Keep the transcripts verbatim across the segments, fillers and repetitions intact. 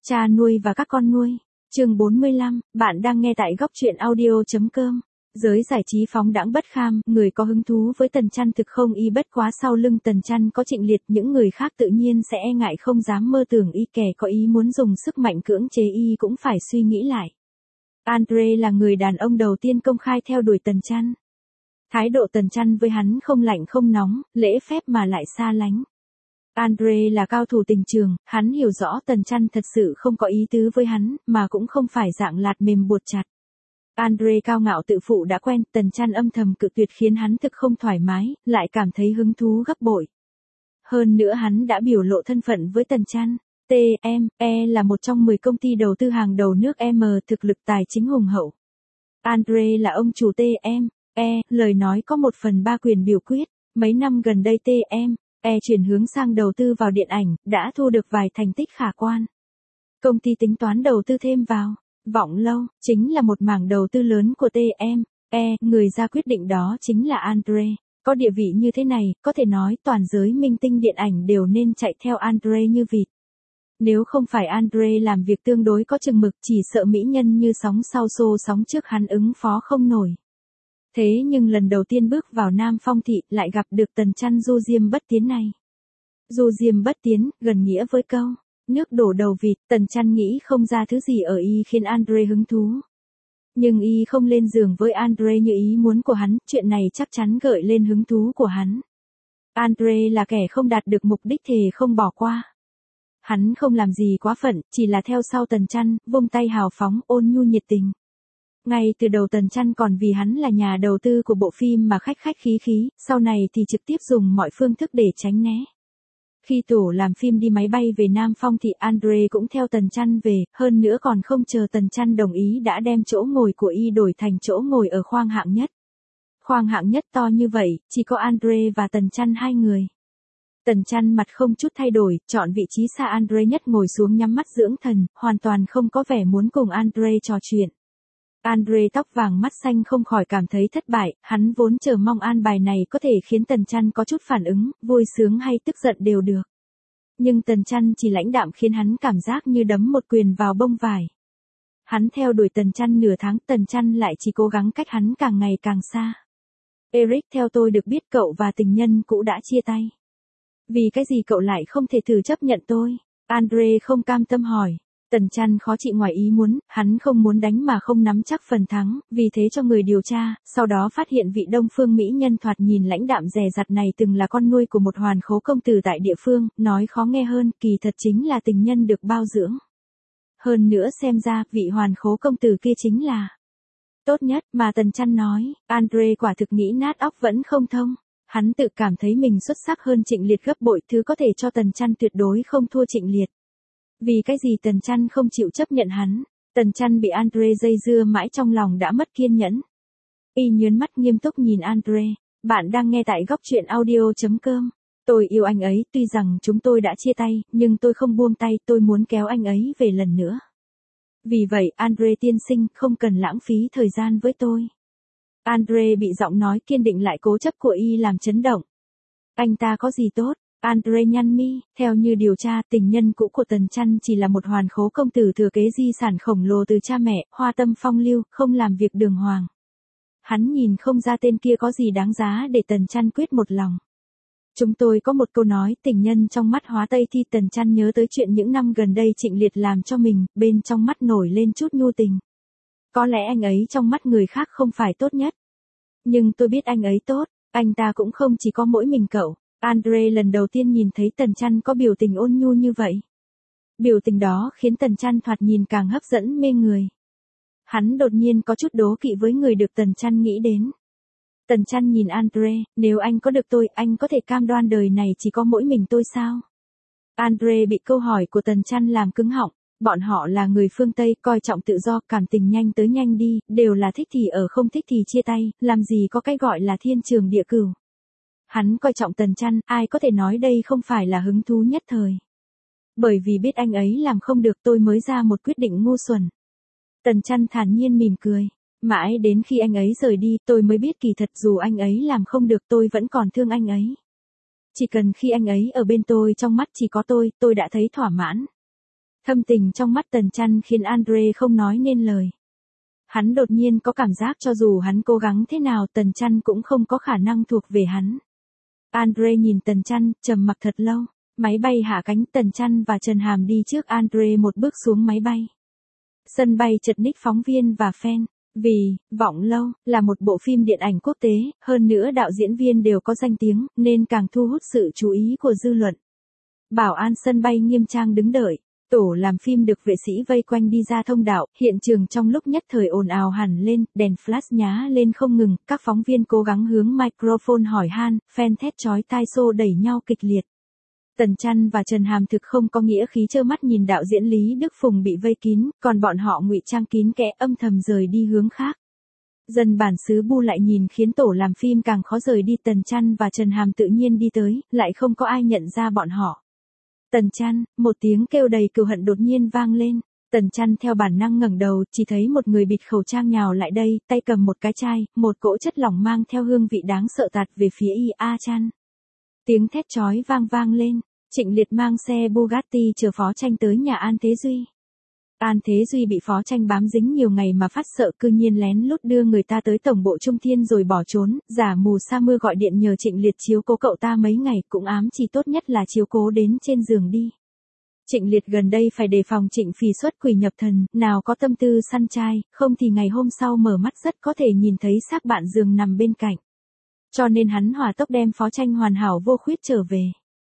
Cha nuôi và các con nuôi. Chương bốn mươi lăm, bạn đang nghe tại góc truyện audio.com. Giới giải trí phóng đãng bất kham, người có hứng thú với Tần Chăn thực không y bất quá sau lưng Tần Chăn có Trịnh Liệt, những người khác tự nhiên sẽ e ngại không dám mơ tưởng y, kẻ có ý muốn dùng sức mạnh cưỡng chế y cũng phải suy nghĩ lại. Andre là người đàn ông đầu tiên công khai theo đuổi Tần Chăn. Thái độ Tần Chăn với hắn không lạnh không nóng, lễ phép mà lại xa lánh. Andre là cao thủ tình trường, hắn hiểu rõ Tần Chăn thật sự không có ý tứ với hắn, mà cũng không phải dạng lạt mềm buộc chặt. Andre cao ngạo tự phụ đã quen, Tần Chăn âm thầm cự tuyệt khiến hắn thực không thoải mái, lại cảm thấy hứng thú gấp bội. Hơn nữa hắn đã biểu lộ thân phận với Tần Chăn. tê em e là một trong mười công ty đầu tư hàng đầu nước M, thực lực tài chính hùng hậu. Andre là ông chủ tê em e, lời nói có một phần ba quyền biểu quyết. Mấy năm gần đây tê em e chuyển hướng sang đầu tư vào điện ảnh, đã thu được vài thành tích khả quan. Công ty tính toán đầu tư thêm vào Vọng Lâu, chính là một mảng đầu tư lớn của tê em e, người ra quyết định đó chính là Andre. Có địa vị như thế này, có thể nói toàn giới minh tinh điện ảnh đều nên chạy theo Andre như vịt. Nếu không phải Andre làm việc tương đối có chừng mực, chỉ sợ mỹ nhân như sóng sau xô sóng trước hắn ứng phó không nổi. Thế nhưng lần đầu tiên bước vào Nam Phong thị lại gặp được Tần Chăn du diêm bất tiến này. Du diêm bất tiến, gần nghĩa với câu nước đổ đầu vịt. Tần Chăn nghĩ không ra thứ gì ở y khiến Andre hứng thú. Nhưng y không lên giường với Andre như ý muốn của hắn, chuyện này chắc chắn gợi lên hứng thú của hắn. Andre là kẻ không đạt được mục đích thề không bỏ qua. Hắn không làm gì quá phận, chỉ là theo sau Tần Chăn, vung tay hào phóng, ôn nhu nhiệt tình. Ngay từ đầu Tần Chăn còn vì hắn là nhà đầu tư của bộ phim mà khách khách khí khí, sau này thì trực tiếp dùng mọi phương thức để tránh né. Khi tổ làm phim đi máy bay về Nam Phong thì Andre cũng theo Tần Chăn về, hơn nữa còn không chờ Tần Chăn đồng ý đã đem chỗ ngồi của y đổi thành chỗ ngồi ở khoang hạng nhất. Khoang hạng nhất to như vậy, chỉ có Andre và Tần Chăn hai người. Tần Chăn mặt không chút thay đổi, chọn vị trí xa Andre nhất ngồi xuống nhắm mắt dưỡng thần, hoàn toàn không có vẻ muốn cùng Andre trò chuyện. Andre tóc vàng mắt xanh không khỏi cảm thấy thất bại, hắn vốn chờ mong an bài này có thể khiến Tần Chăn có chút phản ứng, vui sướng hay tức giận đều được. Nhưng Tần Chăn chỉ lãnh đạm khiến hắn cảm giác như đấm một quyền vào bông vải. Hắn theo đuổi Tần Chăn nửa tháng, Tần Chăn lại chỉ cố gắng cách hắn càng ngày càng xa. Eric, theo tôi được biết cậu và tình nhân cũ đã chia tay. Vì cái gì cậu lại không thể thử chấp nhận tôi? Andre không cam tâm hỏi. Tần Chăn khó chịu ngoài ý muốn, hắn không muốn đánh mà không nắm chắc phần thắng, vì thế cho người điều tra, sau đó phát hiện vị Đông Phương mỹ nhân thoạt nhìn lãnh đạm dè dặt này từng là con nuôi của một hoàn khố công tử tại địa phương, nói khó nghe hơn, kỳ thật chính là tình nhân được bao dưỡng. Hơn nữa xem ra, vị hoàn khố công tử kia chính là tốt nhất mà Tần Chăn nói. Andre quả thực nghĩ nát óc vẫn không thông. Hắn tự cảm thấy mình xuất sắc hơn Trịnh Liệt gấp bội, thứ có thể cho Tần Chăn tuyệt đối không thua Trịnh Liệt. Vì cái gì Tần Chăn không chịu chấp nhận hắn? Tần Chăn bị Andre dây dưa mãi trong lòng đã mất kiên nhẫn. Y nhớn mắt nghiêm túc nhìn Andre. Bạn đang nghe tại góc truyện audio.com. Tôi yêu anh ấy, tuy rằng chúng tôi đã chia tay, nhưng tôi không buông tay, tôi muốn kéo anh ấy về lần nữa. Vì vậy, Andre tiên sinh, không cần lãng phí thời gian với tôi. Andre bị giọng nói kiên định lại cố chấp của y làm chấn động. Anh ta có gì tốt? Andre nhăn mi, theo như điều tra, tình nhân cũ của Tần Chăn chỉ là một hoàn khố công tử thừa kế di sản khổng lồ từ cha mẹ, hoa tâm phong lưu, không làm việc đường hoàng. Hắn nhìn không ra tên kia có gì đáng giá để Tần Chăn quyết một lòng. Chúng tôi có một câu nói, tình nhân trong mắt hóa tây thi. Tần Chăn nhớ tới chuyện những năm gần đây Trịnh Liệt làm cho mình, bên trong mắt nổi lên chút nhu tình. Có lẽ anh ấy trong mắt người khác không phải tốt nhất. Nhưng tôi biết anh ấy tốt, anh ta cũng không chỉ có mỗi mình cậu. Andre lần đầu tiên nhìn thấy Tần Chăn có biểu tình ôn nhu như vậy. Biểu tình đó khiến Tần Chăn thoạt nhìn càng hấp dẫn mê người. Hắn đột nhiên có chút đố kỵ với người được Tần Chăn nghĩ đến. Tần Chăn nhìn Andre, nếu anh có được tôi, anh có thể cam đoan đời này chỉ có mỗi mình tôi sao? Andre bị câu hỏi của Tần Chăn làm cứng họng. Bọn họ là người phương Tây, coi trọng tự do, cảm tình nhanh tới nhanh đi, đều là thích thì ở không thích thì chia tay, làm gì có cái gọi là thiên trường địa cửu. Hắn coi trọng Tần Chăn, ai có thể nói đây không phải là hứng thú nhất thời. Bởi vì biết anh ấy làm không được tôi mới ra một quyết định ngu xuẩn. Tần Chăn thản nhiên mỉm cười. Mãi đến khi anh ấy rời đi tôi mới biết kỳ thật dù anh ấy làm không được tôi vẫn còn thương anh ấy. Chỉ cần khi anh ấy ở bên tôi trong mắt chỉ có tôi, tôi đã thấy thỏa mãn. Thâm tình trong mắt Tần Chăn khiến Andre không nói nên lời. Hắn đột nhiên có cảm giác cho dù hắn cố gắng thế nào Tần Chăn cũng không có khả năng thuộc về hắn. Andre nhìn Tần Chăn, trầm mặc thật lâu. Máy bay hạ cánh, Tần Chăn và Trần Hàm đi trước Andre một bước xuống máy bay. Sân bay chật ních phóng viên và fan. Vì, Vọng Lâu, là một bộ phim điện ảnh quốc tế, hơn nữa đạo diễn viên đều có danh tiếng, nên càng thu hút sự chú ý của dư luận. Bảo an sân bay nghiêm trang đứng đợi. Tổ làm phim được vệ sĩ vây quanh đi ra thông đạo, hiện trường trong lúc nhất thời ồn ào hẳn lên, đèn flash nhá lên không ngừng, các phóng viên cố gắng hướng microphone hỏi han, fan thét chói tai xô đẩy nhau kịch liệt. Tần Chăn và Trần Hàm thực không có nghĩa khí trơ mắt nhìn đạo diễn Lý Đức Phùng bị vây kín, còn bọn họ ngụy trang kín kẽ âm thầm rời đi hướng khác. Dân bản xứ Bu lại nhìn khiến tổ làm phim càng khó rời đi. Tần Chăn và Trần Hàm tự nhiên đi tới, lại không có ai nhận ra bọn họ. Tần Chăn, một tiếng kêu đầy cừu hận đột nhiên vang lên. Tần Chăn theo bản năng ngẩng đầu, chỉ thấy một người bịt khẩu trang nhào lại đây, tay cầm một cái chai, một cỗ chất lỏng mang theo hương vị đáng sợ tạt về phía y A Chăn. Tiếng thét chói vang vang lên, Trịnh Liệt mang xe Bugatti chờ Phó Tranh tới nhà An Thế Duy. An Thế Duy bị Phó Tranh bám dính nhiều ngày mà phát sợ cư nhiên lén lút đưa người ta tới tổng bộ Trung Thiên rồi bỏ trốn, giả mù sa mưa gọi điện nhờ Trịnh Liệt chiếu cố cậu ta mấy ngày, cũng ám chỉ tốt nhất là chiếu cố đến trên giường đi. Trịnh Liệt gần đây phải đề phòng Trịnh Phì xuất quỷ nhập thần, nào có tâm tư săn trai, không thì ngày hôm sau mở mắt rất có thể nhìn thấy xác bạn giường nằm bên cạnh. Cho nên hắn hỏa tốc đem Phó Tranh hoàn hảo vô khuyết trở về.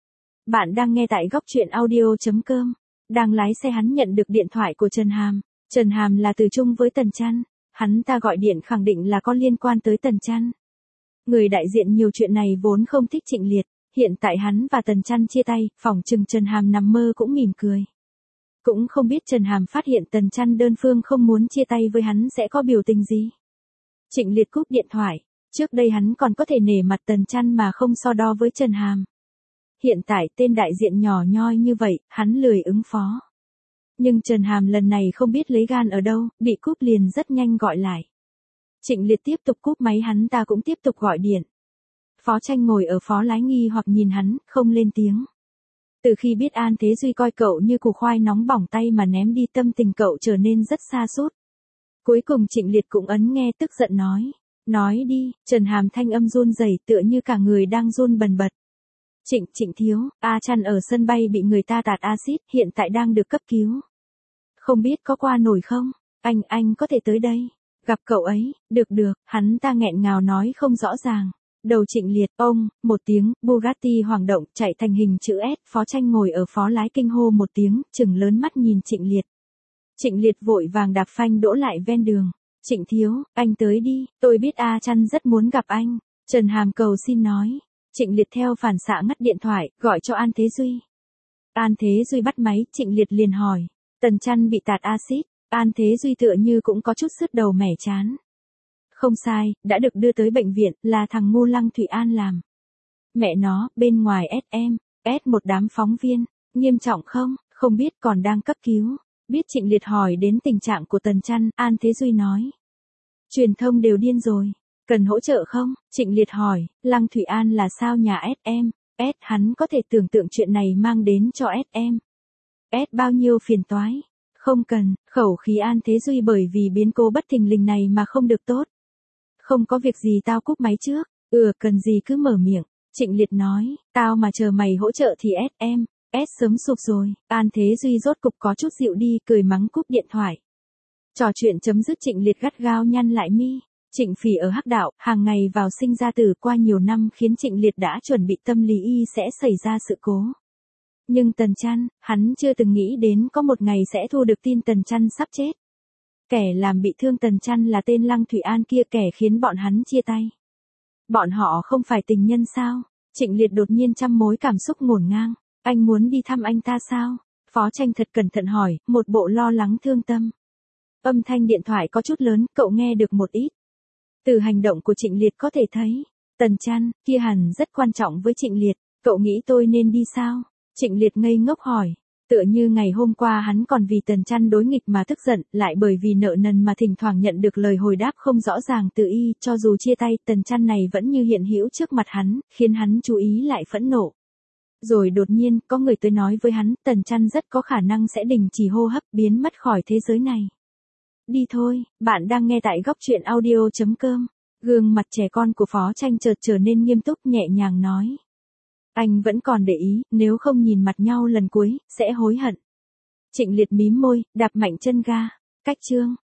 Bạn đang nghe tại góc truyện audio chấm com. Đang lái xe hắn nhận được điện thoại của Trần Hàm. Trần Hàm là từ chung với Tần Chăn. Hắn ta gọi điện khẳng định là có liên quan tới Tần Chăn. Người đại diện nhiều chuyện này vốn không thích Trịnh Liệt. Hiện tại hắn và Tần Chăn chia tay, phỏng chừng Trần Hàm nằm mơ cũng mỉm cười. Cũng không biết Trần Hàm phát hiện Tần Chăn đơn phương không muốn chia tay với hắn sẽ có biểu tình gì. Trịnh Liệt cúp điện thoại. Trước đây hắn còn có thể nể mặt Tần Chăn mà không so đo với Trần Hàm. Hiện tại tên đại diện nhỏ nhoi như vậy, hắn lười ứng phó. Nhưng Trần Hàm lần này không biết lấy gan ở đâu, bị cúp liền rất nhanh gọi lại. Trịnh Liệt tiếp tục cúp máy, hắn ta cũng tiếp tục gọi điện. Phó Tranh ngồi ở phó lái nghi hoặc nhìn hắn, không lên tiếng. Từ khi biết An Thế Duy coi cậu như củ khoai nóng bỏng tay mà ném đi, tâm tình cậu trở nên rất sa sút. Cuối cùng Trịnh Liệt cũng ấn nghe tức giận nói. Nói đi, Trần Hàm thanh âm run rẩy tựa như cả người đang run bần bật. Trịnh, Trịnh thiếu, A Chăn ở sân bay bị người ta tạt axit, hiện tại đang được cấp cứu. Không biết có qua nổi không? Anh, anh có thể tới đây. Gặp cậu ấy, được được, hắn ta nghẹn ngào nói không rõ ràng. Đầu Trịnh Liệt, ông, một tiếng, Bugatti hoảng động, chạy thành hình chữ S, Phó Tranh ngồi ở phó lái kinh hô một tiếng, trừng lớn mắt nhìn Trịnh Liệt. Trịnh Liệt vội vàng đạp phanh đỗ lại ven đường. Trịnh thiếu, anh tới đi, tôi biết A Chăn rất muốn gặp anh. Trần Hàm cầu xin nói. Trịnh Liệt theo phản xạ ngắt điện thoại, gọi cho An Thế Duy. An Thế Duy bắt máy, Trịnh Liệt liền hỏi. Tần Chăn bị tạt axit, An Thế Duy tựa như cũng có chút sứt đầu mẻ chán. Không sai, đã được đưa tới bệnh viện, là thằng ngu Lăng Thụy An làm. Mẹ nó, bên ngoài ét em, ét một đám phóng viên, nghiêm trọng không, không biết còn đang cấp cứu. Biết Trịnh Liệt hỏi đến tình trạng của Tần Chăn, An Thế Duy nói. Truyền thông đều điên rồi, cần hỗ trợ không? Trịnh Liệt hỏi, Lăng Thụy An là sao nhà ét em, S hắn có thể tưởng tượng chuyện này mang đến cho ét em. S bao nhiêu phiền toái. Không cần, khẩu khí An Thế Duy bởi vì biến cố bất thình lình này mà không được tốt. Không có việc gì tao cúp máy trước, ừ cần gì cứ mở miệng. Trịnh Liệt nói, tao mà chờ mày hỗ trợ thì ét em. S sớm sụp rồi. An Thế Duy rốt cục có chút dịu đi, cười mắng cúp điện thoại. Trò chuyện chấm dứt, Trịnh Liệt gắt gao nhăn lại mi. Trịnh Phỉ ở Hắc Đạo, hàng ngày vào sinh ra tử qua nhiều năm khiến Trịnh Liệt đã chuẩn bị tâm lý y sẽ xảy ra sự cố. Nhưng Tần Chăn, hắn chưa từng nghĩ đến có một ngày sẽ thu được tin Tần Chăn sắp chết. Kẻ làm bị thương Tần Chăn là tên Lăng Thụy An kia, kẻ khiến bọn hắn chia tay. Bọn họ không phải tình nhân sao? Trịnh Liệt đột nhiên trăm mối cảm xúc ngổn ngang. Anh muốn đi thăm anh ta sao? Phó Tranh thật cẩn thận hỏi, một bộ lo lắng thương tâm. Âm thanh điện thoại có chút lớn, cậu nghe được một ít. Từ hành động của Trịnh Liệt có thể thấy, Tần Chăn, kia hẳn rất quan trọng với Trịnh Liệt, cậu nghĩ tôi nên đi sao? Trịnh Liệt ngây ngốc hỏi, tựa như ngày hôm qua hắn còn vì Tần Chăn đối nghịch mà tức giận, lại bởi vì nợ nần mà thỉnh thoảng nhận được lời hồi đáp không rõ ràng từ y, cho dù chia tay, Tần Chăn này vẫn như hiện hữu trước mặt hắn, khiến hắn chú ý lại phẫn nộ. Rồi đột nhiên, có người tới nói với hắn, Tần Chăn rất có khả năng sẽ đình chỉ hô hấp, biến mất khỏi thế giới này. Đi thôi, bạn đang nghe tại góc truyện audio.com. Gương mặt trẻ con của Phó Tranh chợt trở nên nghiêm túc, nhẹ nhàng nói. Anh vẫn còn để ý, nếu không nhìn mặt nhau lần cuối, sẽ hối hận. Trịnh Liệt mím môi, đạp mạnh chân ga. Cách chương.